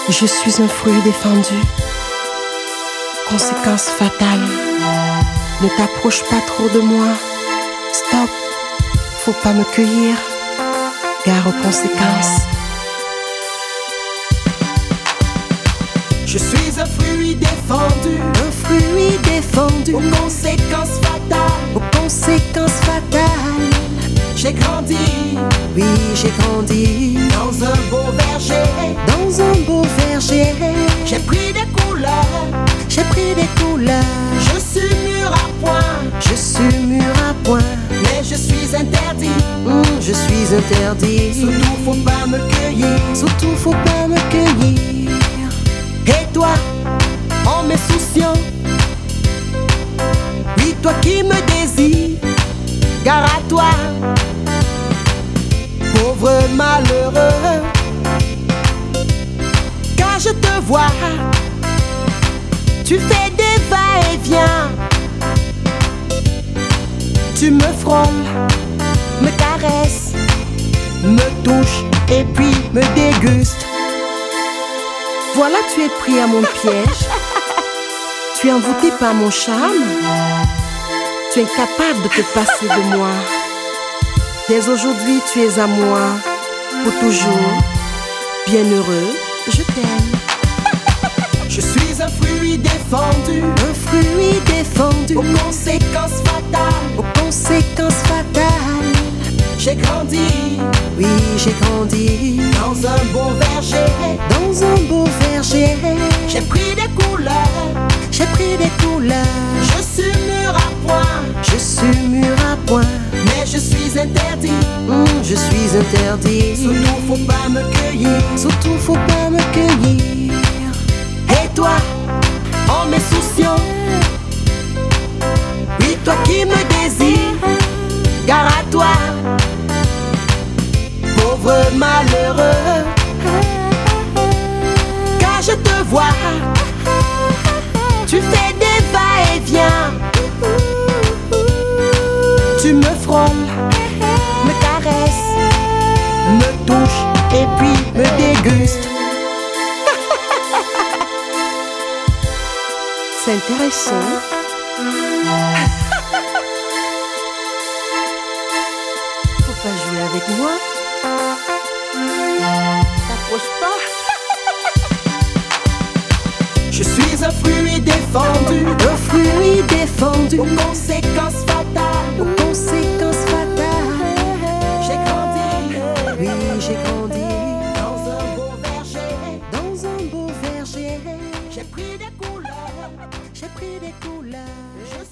Je suis un fruit défendu. Conséquence fatale. Ne t'approche pas trop de moi. Stop. Faut pas me cueillir. Gare aux conséquences. Je suis un fruit défendu. Un fruit défendu. Aux conséquences fatales. Aux conséquences fatales. J'ai grandi. Oui, j'ai grandi. Dans un beau verger. Dans un beau verger. J'ai pris des couleurs. J'ai pris des couleurs. Je suis mûr à point. Je suis mûr à point. Mais je suis interdit. Je suis interdit. Surtout faut pas me cueillir. Surtout faut pas me cueillir. Et toi, en m'insouciant, oui, toi qui me désires, gare à toi, pauvre malheureux. Quand je te vois, tu fais des va-et-vient. Tu me frôles, me caresses, me touches et puis me dégustes. Voilà, tu es pris à mon piège. Tu es envoûté par mon charme. Tu es incapable de te passer de moi. Dès aujourd'hui, tu es à moi. Pour toujours. Bien heureux, je t'aime. Je suis un fruit défendu. Un fruit défendu. Aux conséquences fatales. Aux conséquences fatales. J'ai grandi. Oui, j'ai grandi. Dans un beau verger. Dans un beau verger. J'ai pris des couleurs. J'ai pris des couleurs. Je suis mûr à point. Je suis mûr à point. Mais je suis interdit. Je suis interdit. Surtout faut pas me cueillir. Surtout faut pas me cueillir. Et toi, en m'insouciant, oui, toi qui me désires, gare à toi, pauvre malheureux. Quand je te vois, tu fais des va-et-vient. Tu me frôles, me caresses, me touches et puis me dégustes. C'est intéressant. Faut pas jouer avec moi. T'approches pas. Je suis un fruit défendu. Un fruit défendu. Aux conséquences fatales. Aux conséquences fatales. J'ai grandi. Oui, j'ai grandi. Dans un beau verger. Dans un beau verger. J'ai pris des couleurs. J'ai pris des couleurs.